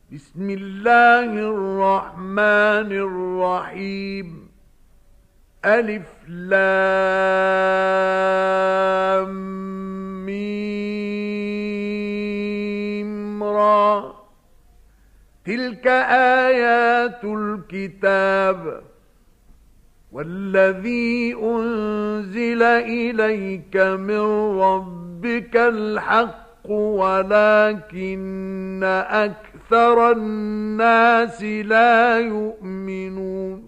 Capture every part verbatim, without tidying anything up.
بسم الله الرحمن الرحيم. ألف لام ميم را. تلك آيات الكتاب والذي أنزل إليك من ربك الحق ولكن أكثر الناس لا يؤمنون.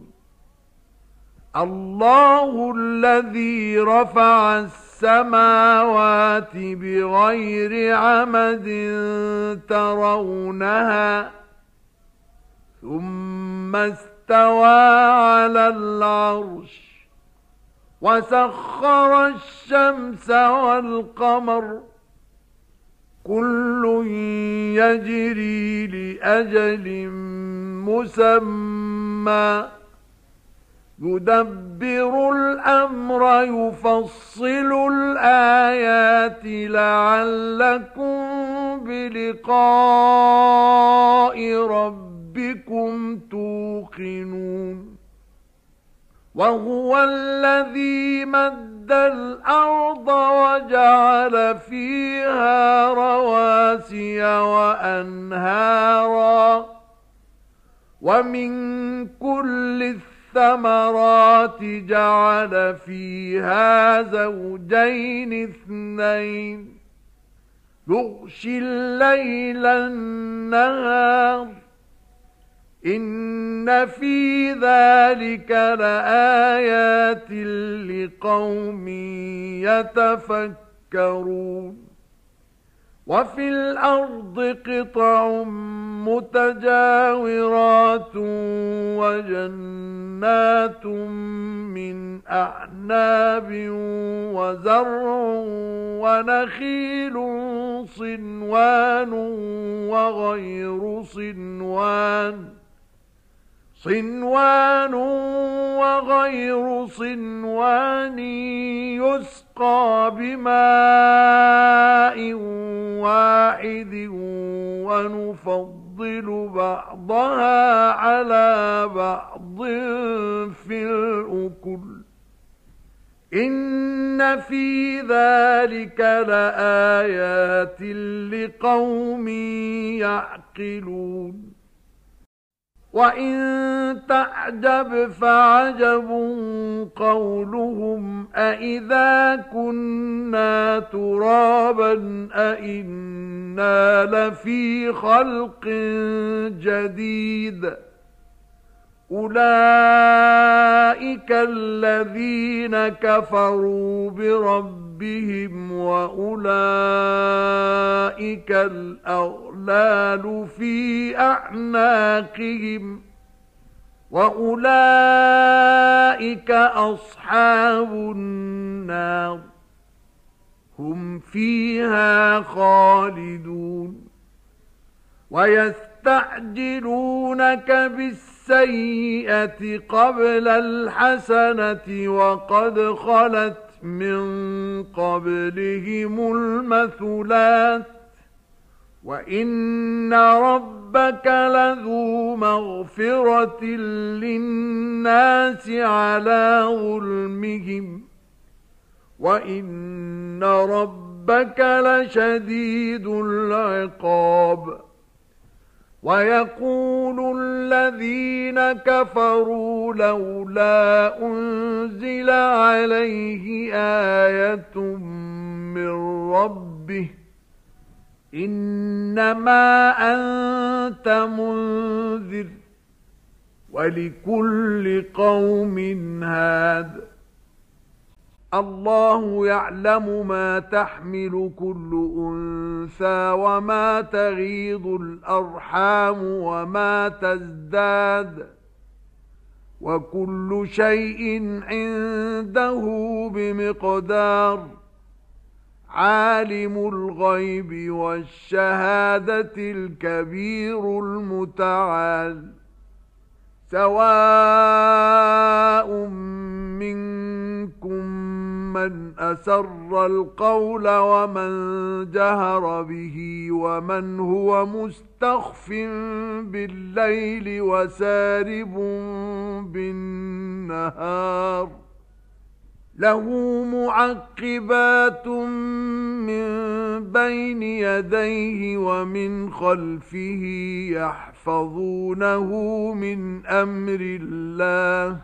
الله الذي رفع السماوات بغير عمد ترونها ثم استوى على العرش وسخر الشمس والقمر كل يجري لأجل مسمى يدبر الأمر يفصل الآيات لعلكم بلقاء ربكم توقنون. وهو الذي مد الأرض وجعل فيها رواسي وأنهارا ومن كل الثمرات جعل فيها زوجين اثنين يغشي الليل النهار إن في ذلك لآيات لقوم يتفكرون. وفي الأرض قطع متجاورات وجنات من أعناب وزرع ونخيل صنوان وغير صنوان صنوان وغير صنوان يسقى بماء واحد ونفضل بعضها على بعض في الأكل إن في ذلك لآيات لقوم يعقلون. وإن تعجب فعجب قولهم أإذا كنا ترابا أإنا لفي خلق جديد أولئك الذين كفروا بربهم وأولئك الأغلال في أعناقهم وأولئك أصحاب النار هم فيها خالدون. ويستعجلونك بالسيئة قبل الحسنة وقد خلت من قبلهم المثلات وإن ربك لذو مغفرة للناس على ظلمهم وإن ربك لشديد العقاب. ويقول الذين كفروا لولا أنزل عليه آية من ربه إنما أنت منذر ولكل قوم هاد. الله يعلم ما تحمل كل أنثى وما تغيض الأرحام وما تزداد وكل شيء عنده بمقدار. عالم الغيب والشهادة الكبير المتعال. سواء منكم من أسر القول ومن جهر به ومن هو مستخف بالليل وسارب بالنهار له معقبات من بين يديه ومن خلفه يحفظونه من أمر الله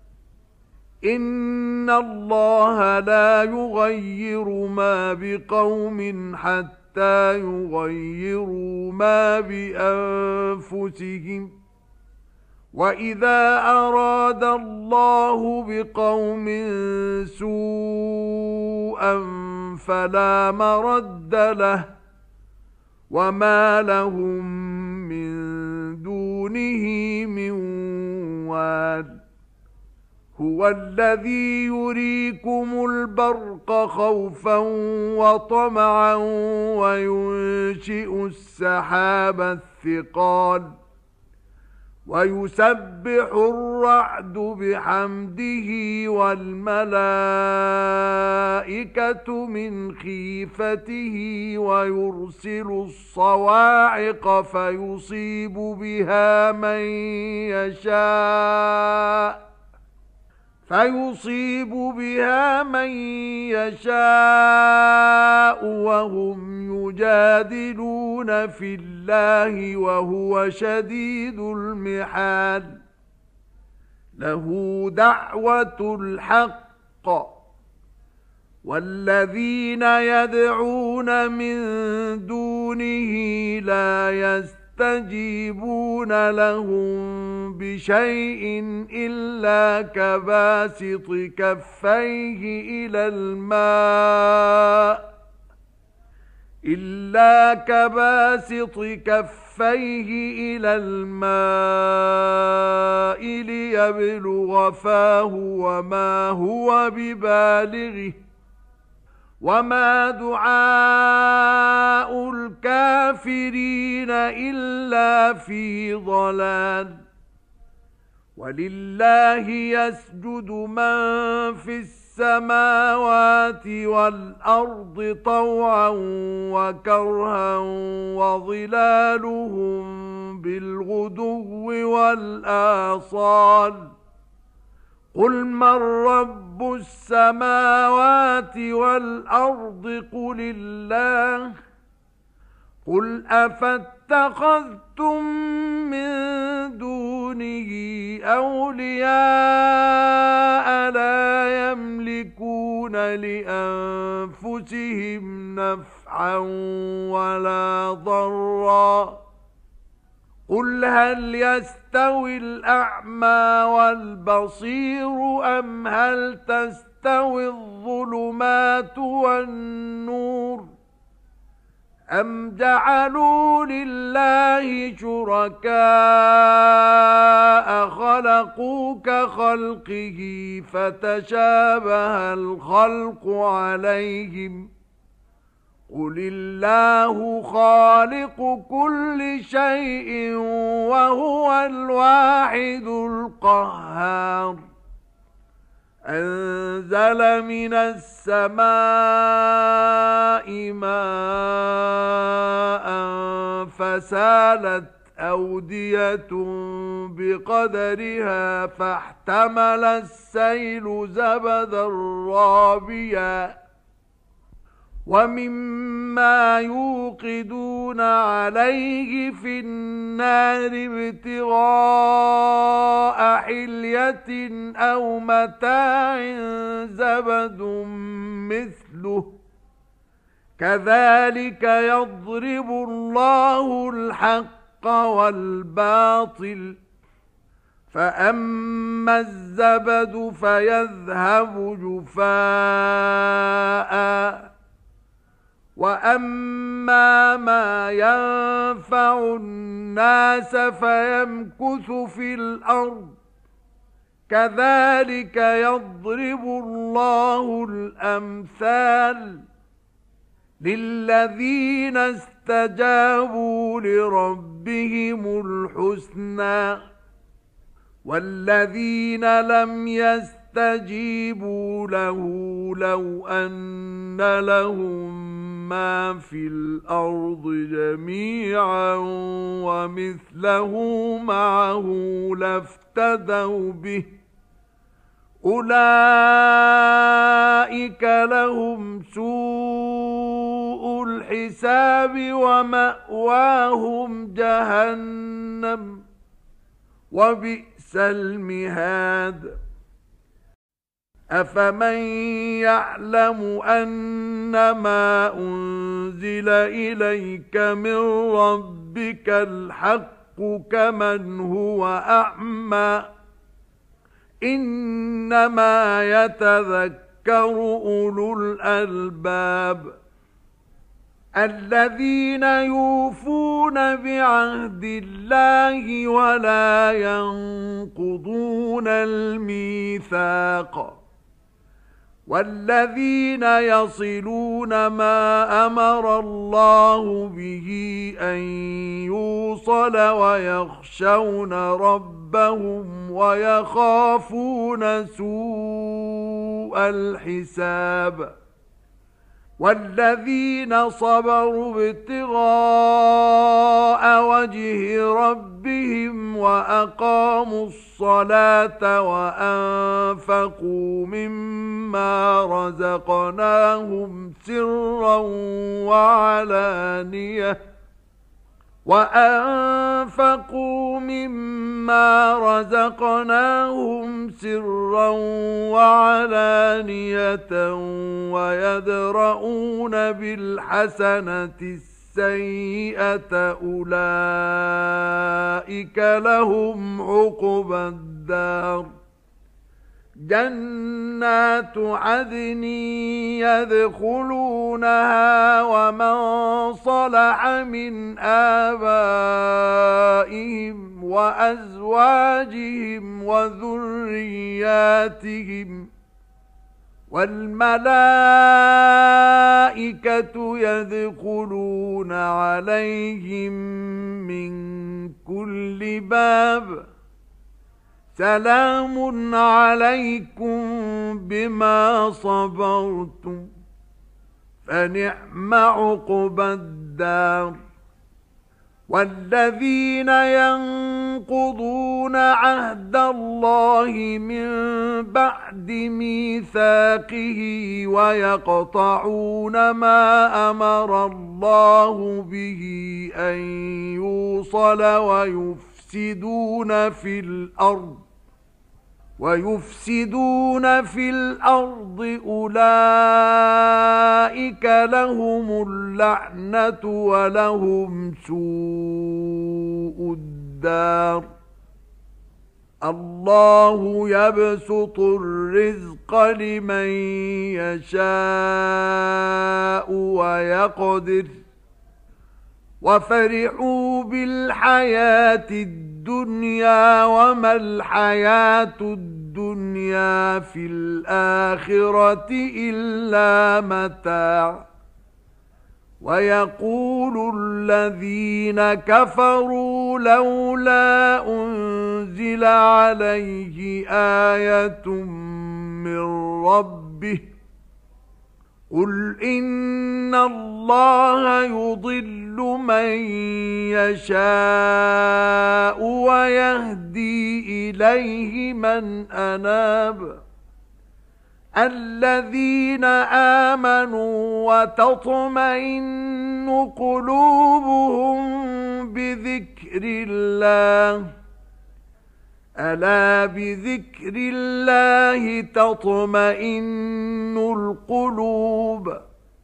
إن الله لا يغير ما بقوم حتى يغيروا ما بأنفسهم وَإِذَا أَرَادَ اللَّهُ بِقَوْمٍ سُوءًا فَلَا مَرَدَّ لَهُ وَمَا لَهُم مِّن دُونِهِ مِن وَالٍ هُوَ الَّذِي يُرِيكُمُ الْبَرْقَ خَوْفًا وَطَمَعًا وَيُنشِئُ السَّحَابَ الثِّقَالَ وَيُسَبِّحُ الرَّعْدُ بِحَمْدِهِ وَالْمَلَائِكَةُ مِنْ خِيفَتِهِ وَيُرْسِلُ الصَّوَاعِقَ فَيُصِيبُ بِهَا مَن يَشَاءُ فَيُصِيبُ بِهَا مَن يَشَاءُ وَهُمْ يُجَادِلُونَ فِي اللَّهِ وَهُوَ شَدِيدُ الْمِحَالِ لَهُ دَعْوَةُ الْحَقِّ وَالَّذِينَ يَدْعُونَ مِن دُونِهِ لَا يَسْتَجِيبُونَ لَهُم بِشَيْءٍ إِلَّا كَبَاسِطِ كَفَّيْهِ إِلَى الْمَاءِ إِلَّا كَبَاسِطِ كَفَّيْهِ إِلَى الْمَاءِ لِيَبْلُغَ فَاهُ وَمَا هُوَ بِبَالِغِهِ وَمَا دُعَاءُ الْكَافِرِينَ إِلَّا فِي ضَلَالٍ وَلِلَّهِ يَسْجُدُ مَن فِي السَّمَاوَاتِ وَالْأَرْضِ طَوْعًا وَكَرْهًا وَظِلَالُهُم بِالْغُدُوِّ وَالْآصَالِ قُلْ مَن رَّبُّ السَّمَاوَاتِ وَالْأَرْضِ قُلِ اللَّهُ قُلْ أَفَاتَّخَذْتُم مِّن دُونِهِ أَوْلِيَاءَ لَا يَمْلِكُونَ لِأَنفُسِهِمْ نَفْعًا وَلَا ضَرًّا قُلْ هَلْ يَسْتَوِي الْأَعْمَى وَالْبَصِيرُ أَمْ هَلْ تَسْتَوِي الظُّلُمَاتُ وَالنُّورُ أَمْ جَعَلُوا لِلَّهِ شُرَكَاءَ خَلَقُوا كَخَلْقِهِ فَتَشَابَهَ الْخَلْقُ عَلَيْهِمْ قُلِ اللَّهُ خَالِقُ كُلِّ شَيْءٍ وَهُوَ الْوَاحِدُ الْقَهَّارُ أَنزَلَ مِنَ السَّمَاءِ مَاءً فَسَالَتْ أَوْدِيَةٌ بِقَدَرِهَا فَاحْتَمَلَ السَّيْلُ زَبَدًا رَّابِيًا وَمِمَّا يُوقِدُونَ عَلَيْهِ فِي النَّارِ ابْتِغَاءَ حِلْيَةٍ أَوْ مَتَاعٍ زَبَدٌ مِثْلُهُ كَذَلِكَ يَضْرِبُ اللَّهُ الْحَقَّ وَالْبَاطِلَ فَأَمَّا الزَّبَدُ فَيَذْهَبُ جُفَاءً وَأَمَّا مَا يَنفَعُ النَّاسَ فَيَمْكُثُ فِي الْأَرْضِ كَذَلِكَ يَضْرِبُ اللَّهُ الْأَمْثَالَ لِلَّذِينَ اسْتَجَابُوا لِرَبِّهِمُ الْحُسْنَى وَالَّذِينَ لَمْ يَسْتَجِيبُوا فاستجيبوا له لو أن لهم ما في الأرض جميعا ومثله معه لافتدوا به أولئك لهم سوء الحساب ومأواهم جهنم وبئس المهاد أفمن يعلم أنما أنزل إليك من ربك الحق كمن هو أعمى إنما يتذكر أولو الألباب الذين يوفون بعهد الله ولا ينقضون الميثاق والذين يصلون ما أمر الله به أن يوصل ويخشون ربهم ويخافون سوء الحساب والذين صبروا ابتغاء وجه ربهم وأقاموا الصلاة وأنفقوا مما رزقناهم سرا وعلانية وأنفقوا مما رزقناهم سرا وعلانية ويدرؤون بالحسنة السيئة أولئك لهم عقبى الدار جنات عدن يدخلونها ومن صلح من آبائهم وأزواجهم وذرياتهم والملائكة يدخلون عليهم من كل باب سلام عليكم بما صبرتم فنعم عقبى الدار والذين ينقضون عهد الله من بعد ميثاقه ويقطعون ما أمر الله به أن يوصل ويفسدون في الأرض ويفسدون في الأرض أولئك لهم اللعنة ولهم سوء الدار الله يبسط الرزق لمن يشاء ويقدر وفرحوا بالحياة الدنيا وما الحياة الدنيا في الآخرة إلا متاع ويقول الذين كفروا لولا أنزل عليه آية من ربه قل إن الله يضل من يشاء ويهدي إليه من أناب الذين آمنوا وتطمئن قلوبهم بذكر الله ألا بذكر الله تطمئن القلوب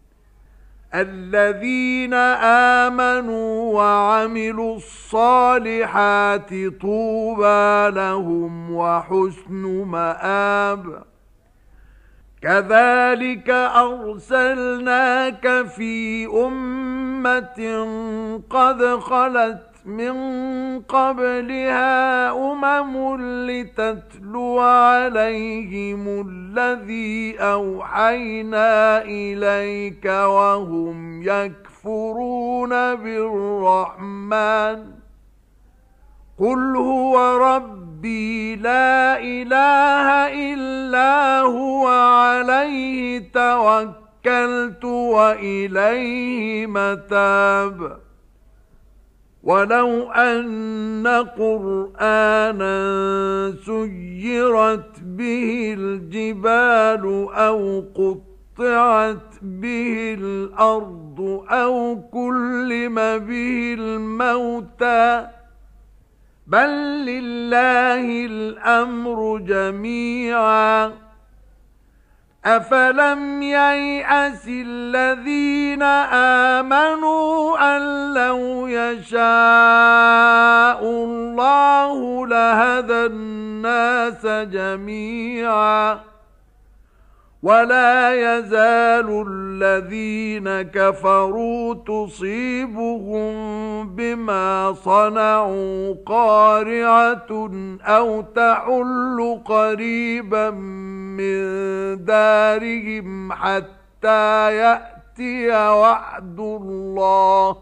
الذين آمنوا وعملوا الصالحات طوبى لهم وحسن مآب كذلك أرسلناك في أمة قد خلت من قبلها أمم لتتلو عليهم الذي أوحينا إليك وهم يكفرون بالرحمن قل هو ربي لا إله إلا هو عليه توكلت وإليه متاب ولو أن قرآنا سيرت به الجبال أو قطعت به الأرض أو كلم به الموتى بل لله الأمر جميعا أفلم ييأس الذين آمنوا أن لو يشاء الله لهدى الناس جميعا ولا يزال الذين كفروا تصيبهم بما صنعوا قارعة أو تحل قريبا من دارهم حتى يأتي وعد الله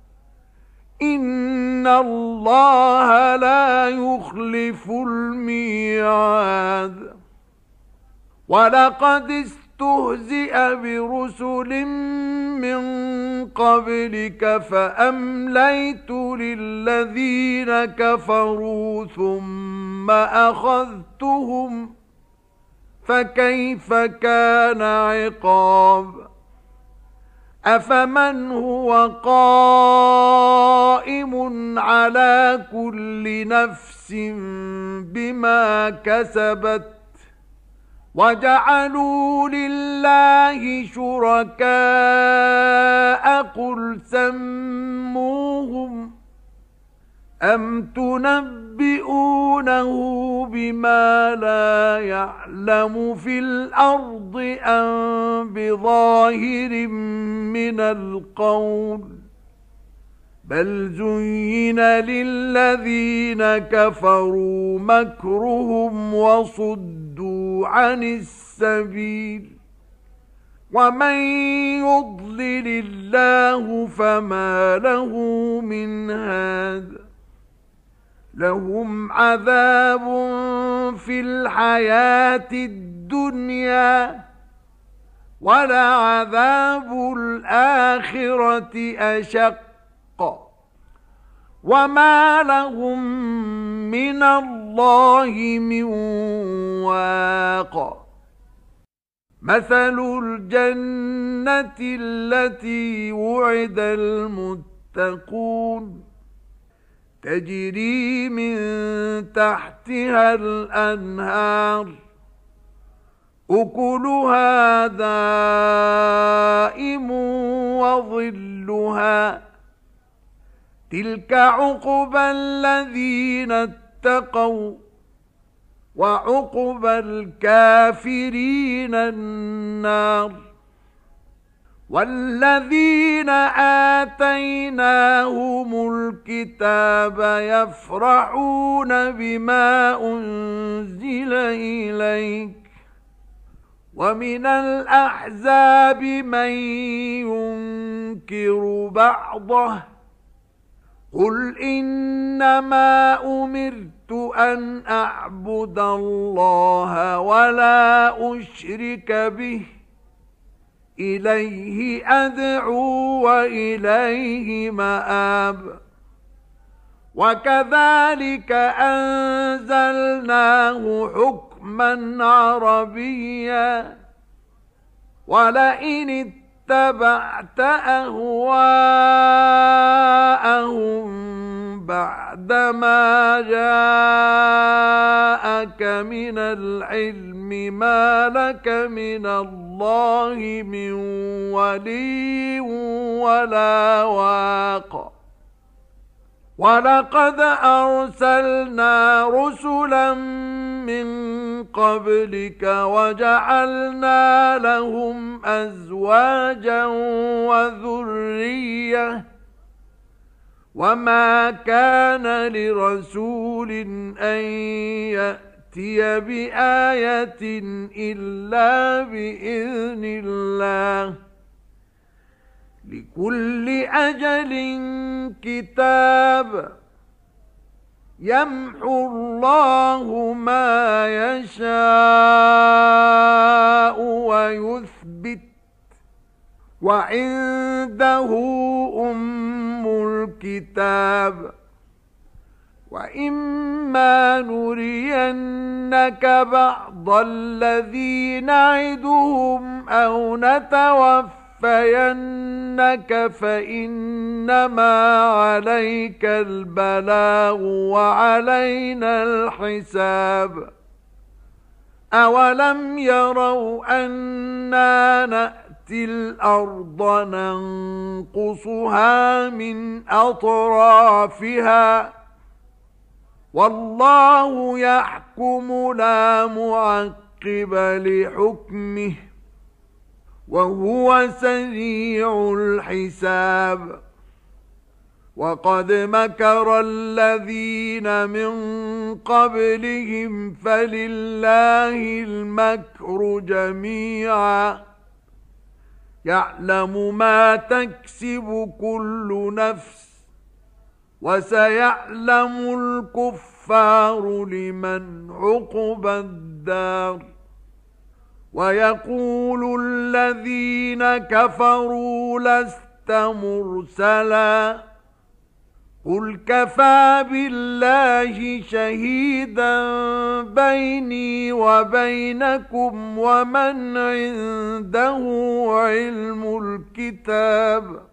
إن الله لا يخلف الميعاد ولقد استهزئ برسل من قبلك فأمليت للذين كفروا ثم أخذتهم فكيف كان عقاب أفمن هو قائم على كل نفس بما كسبت وجعلوا لله شركاء قل سموهم أم تنبئونه بما لا يعلم في الأرض أم بظاهر من القول بل زين للذين كفروا مكرهم وصدوا عن السبيل ومن يضلل الله فما له من هاد لهم عذاب في الحياة الدنيا ولعذاب الآخرة أشق وما لهم من الله من واق مثل الجنة التي وعد المتقون تجري من تحتها الأنهار أكلها دائم وظلها تلك عقبى الذين اتقوا وعقبى الكافرين النار والذين آتيناهم الكتاب يفرحون بما أنزل إليك ومن الأحزاب من ينكر بعضه قل إنما أمرت أن أعبد الله ولا أشرك به إليه أدعو وإليه مآب وكذلك أنزلناه حكما عربيا ولئن اتبعت أهواءهم بعدما جاءك من العلم ما لك من الله من ولي ولا واق ولقد أرسلنا رسلا من قبلك وجعلنا لهم أزواجا وذرية وما كان لرسول أن يأتي بآية إلا بإذن الله لكل أجل كتاب يمحو الله ما يشاء ويثبت وعنده أم الكتاب وإما نرينك بعض الذي نعدهم أو نتوفينك فإنما عليك البلاغ وعلينا الحساب أولم يروا أنا نأتي الأرض ننقصها من أطرافها والله يحكم لا معقب لحكمه وهو سريع الحساب وقد مكر الذين من قبلهم فلله المكر جميعا يعلم ما تكسب كل نفس وسيعلم الكفار لمن عقبى الدار ويقول الذين كفروا لست مرسلا قل كفى بالله شهيدا بيني وبينكم ومن عنده علم الكتاب